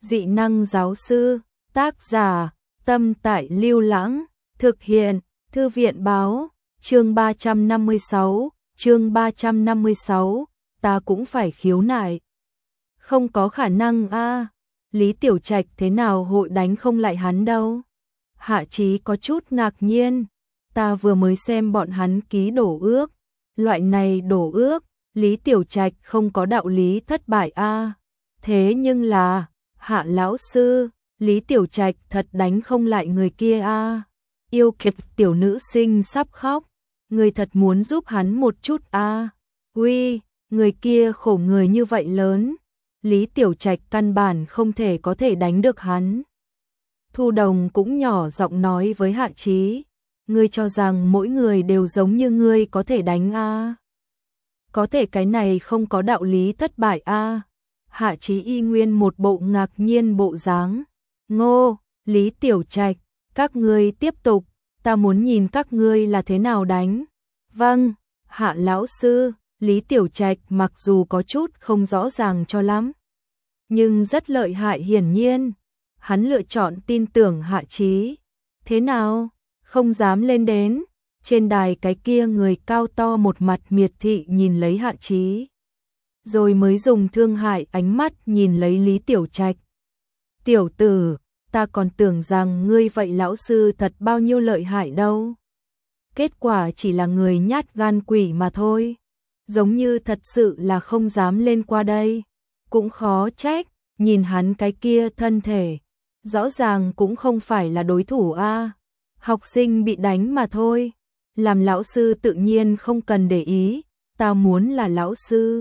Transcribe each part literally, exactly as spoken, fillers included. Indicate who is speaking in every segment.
Speaker 1: Dị năng giáo sư, tác giả, Tâm Tại Lưu Lãng, thực hiện, Thư viện báo, chương ba trăm năm mươi sáu, chương ba trăm năm mươi sáu, ta cũng phải khiếu nại. Không có khả năng a, Lý Tiểu Trạch thế nào hội đánh không lại hắn đâu. Hạ Chí có chút ngạc nhiên, ta vừa mới xem bọn hắn ký đổ ước, loại này đổ ước, Lý Tiểu Trạch không có đạo lý thất bại a. Thế nhưng là, Hạ lão sư, Lý Tiểu Trạch thật đánh không lại người kia a. Yêu kiệt tiểu nữ sinh sắp khóc, người thật muốn giúp hắn một chút a. Uy, người kia khổ người như vậy lớn, Lý Tiểu Trạch căn bản không thể có thể đánh được hắn. Thu Đồng cũng nhỏ giọng nói với Hạ Chí, ngươi cho rằng mỗi người đều giống như ngươi có thể đánh a? Có thể cái này không có đạo lý thất bại a. Hạ Chí y nguyên một bộ ngạc nhiên bộ dáng. Ngô, Lý Tiểu Trạch, các ngươi tiếp tục, ta muốn nhìn các ngươi là thế nào đánh. Vâng, Hạ lão sư, Lý Tiểu Trạch mặc dù có chút không rõ ràng cho lắm, nhưng rất lợi hại hiển nhiên. Hắn lựa chọn tin tưởng Hạ Chí. Thế nào, không dám lên đến. Trên đài cái kia người cao to một mặt miệt thị nhìn lấy Hạ Chí, rồi mới dùng thương hại ánh mắt nhìn lấy Lý Tiểu Trạch. Tiểu tử, ta còn tưởng rằng ngươi vậy lão sư thật bao nhiêu lợi hại đâu. Kết quả chỉ là người nhát gan quỷ mà thôi. Giống như thật sự là không dám lên qua đây. Cũng khó trách, nhìn hắn cái kia thân thể, rõ ràng cũng không phải là đối thủ a. Học sinh bị đánh mà thôi. Làm lão sư tự nhiên không cần để ý, ta muốn là lão sư.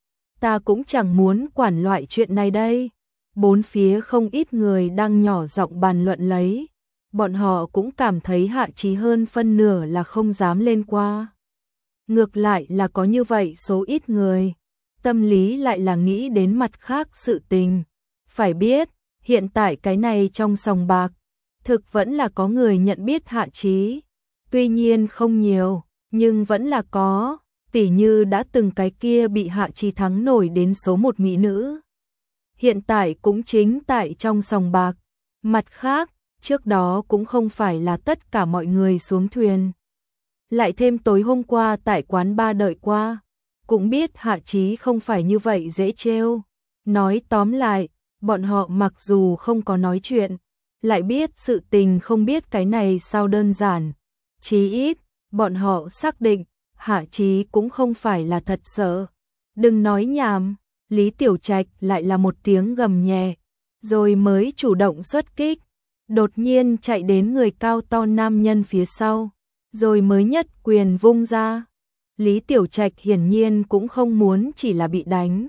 Speaker 1: Ta cũng chẳng muốn quản loại chuyện này đây. Bốn phía không ít người đang nhỏ giọng bàn luận lấy. Bọn họ cũng cảm thấy Hạ Chí hơn phân nửa là không dám lên qua. Ngược lại là có như vậy số ít người, tâm lý lại là nghĩ đến mặt khác sự tình. Phải biết, hiện tại cái này trong sòng bạc, thực vẫn là có người nhận biết Hạ Chí. Tuy nhiên không nhiều, nhưng vẫn là có, tỉ như đã từng cái kia bị Hạ Chí thắng nổi đến số một mỹ nữ. Hiện tại cũng chính tại trong sòng bạc. Mặt khác, trước đó cũng không phải là tất cả mọi người xuống thuyền. Lại thêm tối hôm qua tại quán ba đợi qua, cũng biết Hạ Chí không phải như vậy dễ trêu. Nói tóm lại, bọn họ mặc dù không có nói chuyện, lại biết sự tình không biết cái này sao đơn giản. Chí ít, bọn họ xác định, Hạ Chí cũng không phải là thật sợ. Đừng nói nhảm, Lý Tiểu Trạch lại là một tiếng gầm nhẹ, rồi mới chủ động xuất kích. Đột nhiên chạy đến người cao to nam nhân phía sau, rồi mới nhất quyền vung ra. Lý Tiểu Trạch hiển nhiên cũng không muốn chỉ là bị đánh.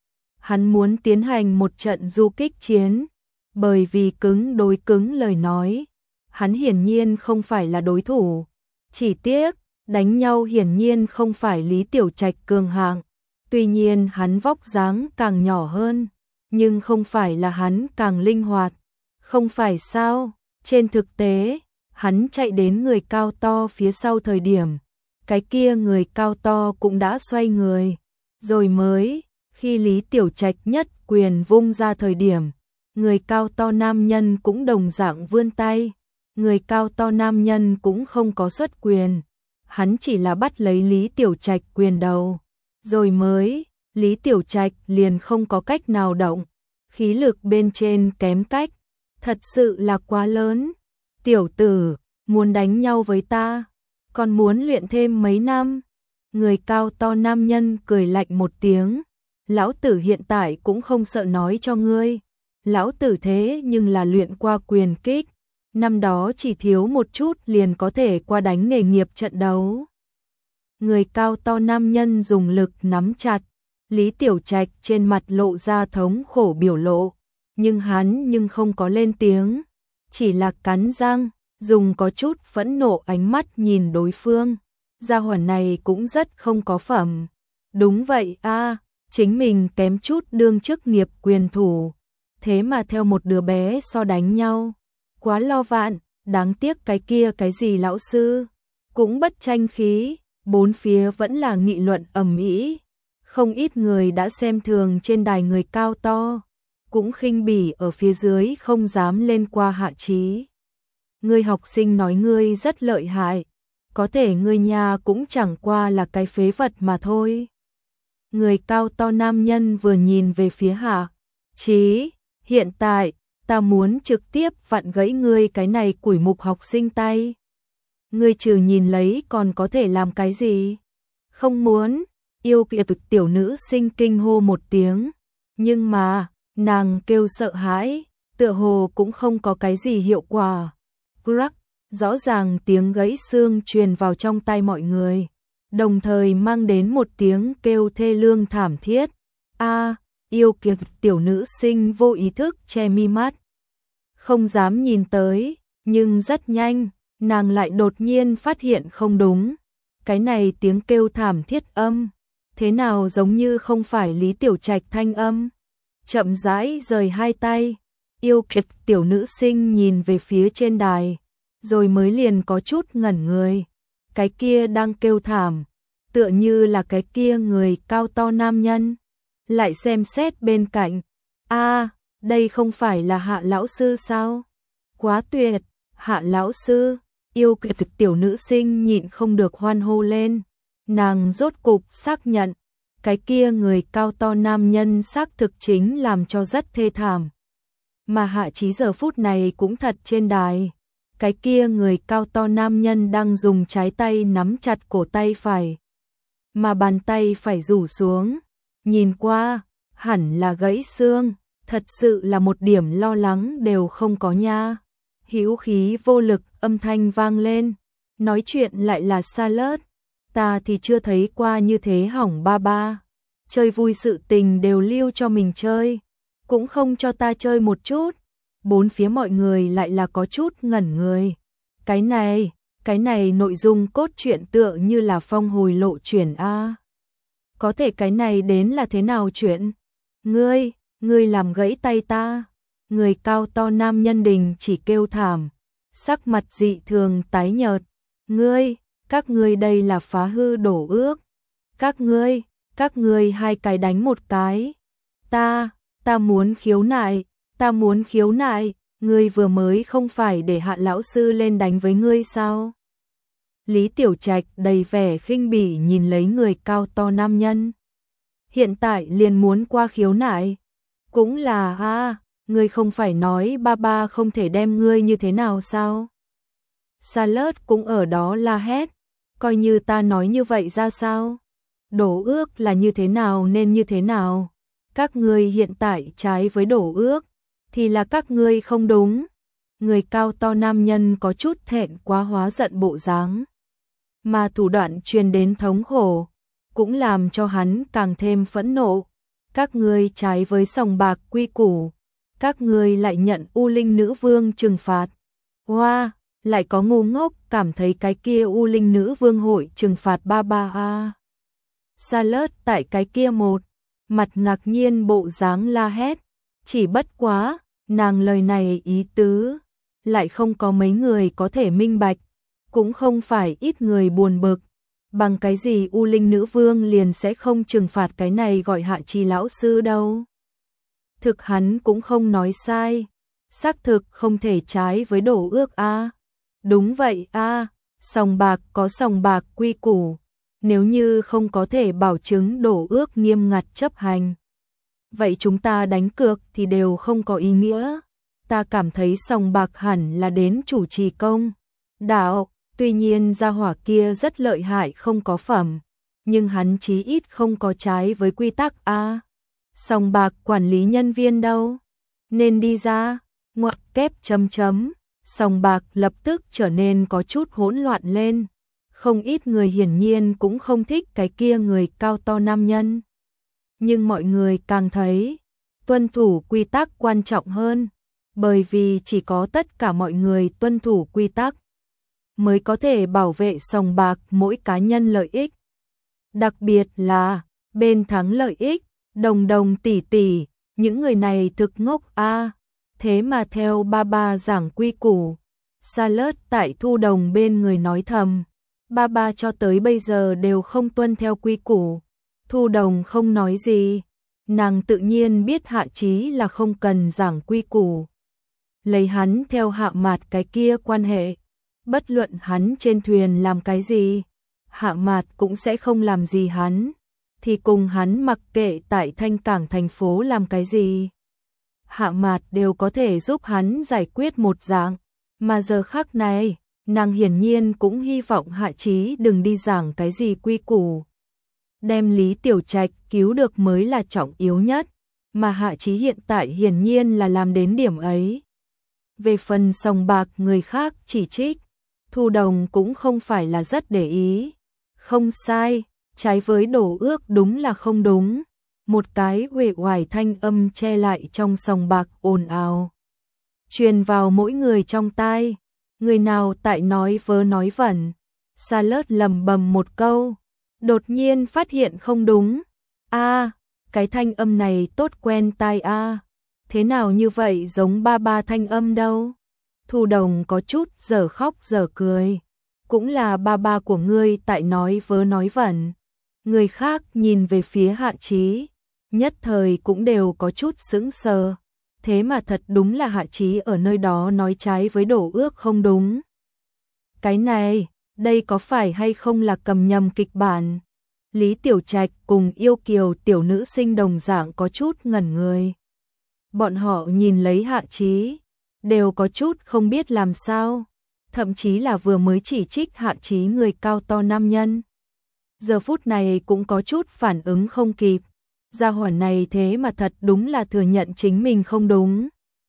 Speaker 1: Hắn muốn tiến hành một trận du kích chiến, bởi vì cứng đối cứng lời nói, hắn hiển nhiên không phải là đối thủ. Chỉ tiếc, đánh nhau hiển nhiên không phải Lý Tiểu Trạch cường hạng. Tuy nhiên hắn vóc dáng càng nhỏ hơn, nhưng không phải là hắn càng linh hoạt. Không phải sao, trên thực tế, hắn chạy đến người cao to phía sau thời điểm, cái kia người cao to cũng đã xoay người, rồi mới, khi Lý Tiểu Trạch nhất quyền vung ra thời điểm, người cao to nam nhân cũng đồng dạng vươn tay, người cao to nam nhân cũng không có xuất quyền, hắn chỉ là bắt lấy Lý Tiểu Trạch quyền đầu, rồi mới, Lý Tiểu Trạch liền không có cách nào động, khí lực bên trên kém cách, thật sự là quá lớn. Tiểu tử, muốn đánh nhau với ta, còn muốn luyện thêm mấy năm. Người cao to nam nhân cười lạnh một tiếng, lão tử hiện tại cũng không sợ nói cho ngươi. Lão tử thế nhưng là luyện qua quyền kích, năm đó chỉ thiếu một chút liền có thể qua đánh nghề nghiệp trận đấu. Người cao to nam nhân dùng lực nắm chặt, Lý Tiểu Trạch trên mặt lộ ra thống khổ biểu lộ, nhưng hắn nhưng không có lên tiếng, chỉ là cắn răng, dùng có chút phẫn nộ ánh mắt nhìn đối phương. Gia hỏa này cũng rất không có phẩm. Đúng vậy a, chính mình kém chút đương chức nghiệp quyền thủ, thế mà theo một đứa bé so đánh nhau. Quá lo vạn, đáng tiếc cái kia cái gì lão sư, cũng bất tranh khí, bốn phía vẫn là nghị luận ầm ĩ. Không ít người đã xem thường trên đài người cao to, cũng khinh bỉ ở phía dưới không dám lên qua Hạ Chí. Ngươi học sinh nói ngươi rất lợi hại, có thể ngươi nhà cũng chẳng qua là cái phế vật mà thôi. Người cao to nam nhân vừa nhìn về phía Hạ Chí, hiện tại, ta muốn trực tiếp vặn gãy ngươi cái này quỷ mục học sinh tay. Ngươi trừ nhìn lấy còn có thể làm cái gì? Không muốn, yêu kiệt tiểu nữ sinh kinh hô một tiếng, nhưng mà, nàng kêu sợ hãi, tựa hồ cũng không có cái gì hiệu quả. Crack, rõ ràng tiếng gãy xương truyền vào trong tai mọi người, đồng thời mang đến một tiếng kêu thê lương thảm thiết. A, yêu kiệt tiểu nữ sinh vô ý thức che mi mắt, không dám nhìn tới, nhưng rất nhanh, nàng lại đột nhiên phát hiện không đúng. Cái này tiếng kêu thảm thiết âm, thế nào giống như không phải Lý Tiểu Trạch thanh âm. Chậm rãi rời hai tay, yêu kiệt tiểu nữ sinh nhìn về phía trên đài, rồi mới liền có chút ngẩn người. Cái kia đang kêu thảm, tựa như là cái kia người cao to nam nhân. Lại xem xét bên cạnh, a, đây không phải là Hạ lão sư sao? Quá tuyệt, Hạ lão sư, yêu kiệt tiểu nữ sinh nhịn không được hoan hô lên. Nàng rốt cục xác nhận, cái kia người cao to nam nhân xác thực chính làm cho rất thê thảm. Mà Hạ Chí giờ phút này cũng thật trên đài. Cái kia người cao to nam nhân đang dùng trái tay nắm chặt cổ tay phải, mà bàn tay phải rủ xuống. Nhìn qua, hẳn là gãy xương, thật sự là một điểm lo lắng đều không có nha. Hữu khí vô lực âm thanh vang lên, nói chuyện lại là Charlotte. Ta thì chưa thấy qua như thế hỏng ba ba. Chơi vui sự tình đều lưu cho mình chơi, cũng không cho ta chơi một chút. Bốn phía mọi người lại là có chút ngẩn người. Cái này, cái này nội dung cốt truyện tựa như là phong hồi lộ chuyển a. Có thể cái này đến là thế nào chuyện? Ngươi, ngươi làm gãy tay ta. Người cao to nam nhân đình chỉ kêu thảm, sắc mặt dị thường tái nhợt. Ngươi, các ngươi đây là phá hư đổ ước. Các ngươi, các ngươi hai cái đánh một cái. Ta, ta muốn khiếu nại, ta muốn khiếu nại, ngươi vừa mới không phải để Hạ lão sư lên đánh với ngươi sao? Lý Tiểu Trạch đầy vẻ khinh bỉ nhìn lấy người cao to nam nhân. Hiện tại liền muốn qua khiếu nại. Cũng là ha, ngươi không phải nói ba ba không thể đem ngươi như thế nào sao? Charlotte cũng ở đó la hét, coi như ta nói như vậy ra sao? Đổ ước là như thế nào nên như thế nào? Các ngươi hiện tại trái với đổ ước, thì là các ngươi không đúng. Người cao to nam nhân có chút thẹn quá hóa giận bộ dáng, mà thủ đoạn truyền đến thống khổ, cũng làm cho hắn càng thêm phẫn nộ. Các ngươi trái với sòng bạc quy củ, các ngươi lại nhận U Linh Nữ Vương trừng phạt. Hoa, wow, lại có ngu ngốc cảm thấy cái kia U Linh Nữ Vương hội trừng phạt ba ba a. Charlotte tại cái kia một, mặt ngạc nhiên bộ dáng la hét, chỉ bất quá, nàng lời này ý tứ, lại không có mấy người có thể minh bạch, cũng không phải ít người buồn bực. Bằng cái gì U Linh Nữ Vương liền sẽ không trừng phạt cái này gọi Hạ Chí lão sư đâu. Thực hắn cũng không nói sai, xác thực không thể trái với đổ ước a. Đúng vậy a, sòng bạc có sòng bạc quy củ, nếu như không có thể bảo chứng đổ ước nghiêm ngặt chấp hành, vậy chúng ta đánh cược thì đều không có ý nghĩa. Ta cảm thấy sòng bạc hẳn là đến chủ trì công đạo, tuy nhiên gia hỏa kia rất lợi hại không có phẩm, nhưng hắn chí ít không có trái với quy tắc a. Sòng bạc quản lý nhân viên đâu? Nên đi ra, ngoặc kép chấm chấm. Sòng bạc lập tức trở nên có chút hỗn loạn lên. Không ít người hiển nhiên cũng không thích cái kia người cao to nam nhân. Nhưng mọi người càng thấy, tuân thủ quy tắc quan trọng hơn. Bởi vì chỉ có tất cả mọi người tuân thủ quy tắc, mới có thể bảo vệ sòng bạc mỗi cá nhân lợi ích. Đặc biệt là, bên thắng lợi ích, đồng đồng tỷ tỷ, những người này thực ngốc a. Thế mà theo ba ba giảng quy củ. Charlotte tại Thu Đồng bên người nói thầm, ba ba cho tới bây giờ đều không tuân theo quy củ. Thu Đồng không nói gì, nàng tự nhiên biết Hạ Chí là không cần giảng quy củ. Lấy hắn theo Hạ Mạt cái kia quan hệ, bất luận hắn trên thuyền làm cái gì, Hạ Mạt cũng sẽ không làm gì hắn, thì cùng hắn mặc kệ tại Thanh Cảng thành phố làm cái gì. Hạ Mạt đều có thể giúp hắn giải quyết một dạng, mà giờ khắc này, nàng hiển nhiên cũng hy vọng Hạ Chí đừng đi giảng cái gì quy củ. Đem Lý Tiểu Trạch cứu được mới là trọng yếu nhất, mà Hạ Chí hiện tại hiển nhiên là làm đến điểm ấy. Về phần sòng bạc người khác chỉ trích, Thu Đồng cũng không phải là rất để ý. Không sai, trái với đổ ước đúng là không đúng. Một cái uể oải thanh âm che lại trong sòng bạc ồn ào, truyền vào mỗi người trong tai. Người nào tại nói vớ nói vẩn. Charlotte lầm bầm một câu, đột nhiên phát hiện không đúng. A, à, cái thanh âm này tốt quen tai a. À. Thế nào như vậy giống ba ba thanh âm đâu? Thu Đồng có chút dở khóc dở cười. Cũng là ba ba của ngươi tại nói vớ nói vẩn. Người khác nhìn về phía Hạ Chí, nhất thời cũng đều có chút sững sờ. Thế mà thật đúng là Hạ Chí ở nơi đó nói trái với đổ ước không đúng. Cái này, đây có phải hay không là cầm nhầm kịch bản? Lý Tiểu Trạch cùng yêu kiều tiểu nữ sinh đồng dạng có chút ngẩn người. Bọn họ nhìn lấy Hạ Chí, đều có chút không biết làm sao. Thậm chí là vừa mới chỉ trích Hạ Chí người cao to nam nhân. Giờ phút này cũng có chút phản ứng không kịp. Gia hỏa này thế mà thật đúng là thừa nhận chính mình không đúng.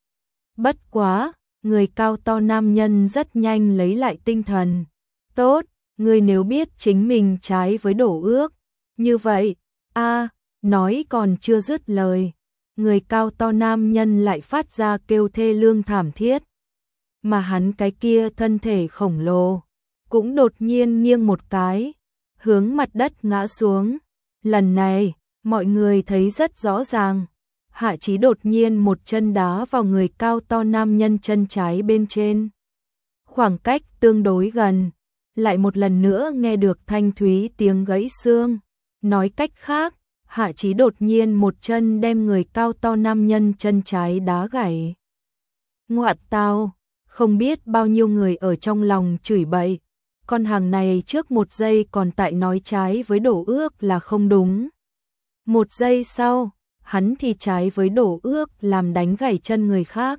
Speaker 1: Bất quá, người cao to nam nhân rất nhanh lấy lại tinh thần. Tốt, người nếu biết chính mình trái với đổ ước. Như vậy, a nói còn chưa dứt lời. Người cao to nam nhân lại phát ra kêu thê lương thảm thiết. Mà hắn cái kia thân thể khổng lồ, cũng đột nhiên nghiêng một cái, hướng mặt đất ngã xuống. Lần này, mọi người thấy rất rõ ràng. Hạ Chí đột nhiên một chân đá vào người cao to nam nhân chân trái bên trên. Khoảng cách tương đối gần, lại một lần nữa nghe được thanh thúy tiếng gãy xương. Nói cách khác, Hạ Chí đột nhiên một chân đem người cao to nam nhân chân trái đá gãy. Ngoại tao, không biết bao nhiêu người ở trong lòng chửi bậy. Con hàng này trước một giây còn tại nói trái với đổ ước là không đúng. Một giây sau, hắn thì trái với đổ ước làm đánh gãy chân người khác.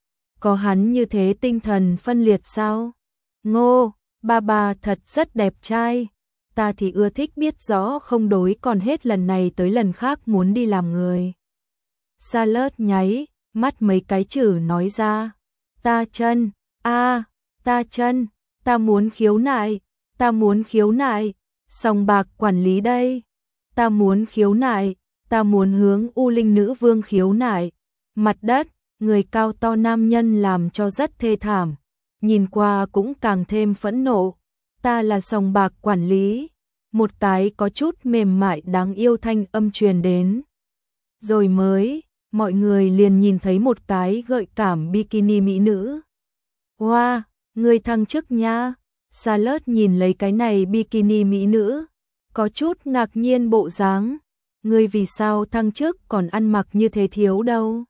Speaker 1: Có hắn như thế tinh thần phân liệt sao? Ngô, ba ba thật rất đẹp trai. Ta thì ưa thích biết rõ không đối còn hết lần này tới lần khác muốn đi làm người. Charlotte nháy, mắt mấy cái chữ nói ra. Ta chân, a, à, ta chân, ta muốn khiếu nại, ta muốn khiếu nại, sòng bạc quản lý đây. Ta muốn khiếu nại, ta muốn hướng U Linh Nữ Vương khiếu nại. Mặt đất, người cao to nam nhân làm cho rất thê thảm, nhìn qua cũng càng thêm phẫn nộ. Ta là sòng bạc quản lý. Một cái có chút mềm mại đáng yêu thanh âm truyền đến. Rồi mới, mọi người liền nhìn thấy một cái gợi cảm bikini mỹ nữ. Wow, người thăng chức nha. Charlotte nhìn lấy cái này bikini mỹ nữ, có chút ngạc nhiên bộ dáng. Người vì sao thăng chức còn ăn mặc như thế thiếu đâu?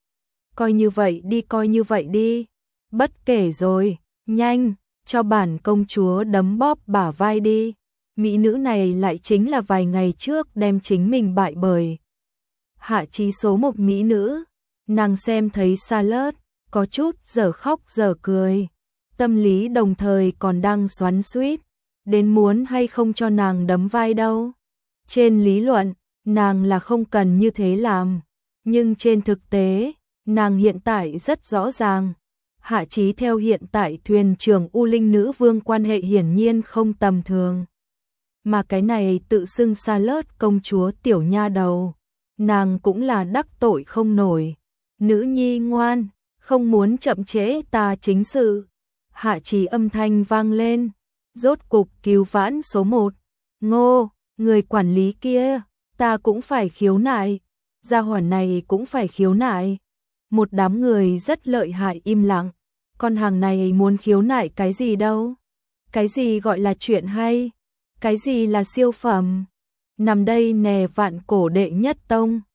Speaker 1: Coi như vậy đi, coi như vậy đi. Bất kể rồi, nhanh, cho bản công chúa đấm bóp bả vai đi. Mỹ nữ này lại chính là vài ngày trước đem chính mình bại bởi Hạ Chí số một mỹ nữ. Nàng xem thấy Charlotte, có chút dở khóc dở cười. Tâm lý đồng thời còn đang xoắn xuýt, đến muốn hay không cho nàng đấm vai đâu. Trên lý luận, nàng là không cần như thế làm. Nhưng trên thực tế, nàng hiện tại rất rõ ràng. Hạ Chí theo hiện tại thuyền trưởng U Linh Nữ Vương quan hệ hiển nhiên không tầm thường. Mà cái này tự xưng Charlotte công chúa tiểu nha đầu, nàng cũng là đắc tội không nổi. Nữ nhi ngoan, không muốn chậm trễ ta chính sự. Hạ Chí âm thanh vang lên, rốt cục cứu vãn số một. Ngô, người quản lý kia, ta cũng phải khiếu nại. Gia hỏa này cũng phải khiếu nại. Một đám người rất lợi hại im lặng. Con hàng này muốn khiếu nại cái gì đâu? Cái gì gọi là chuyện hay? Cái gì là siêu phẩm? Nằm đây nè vạn cổ đệ nhất tông.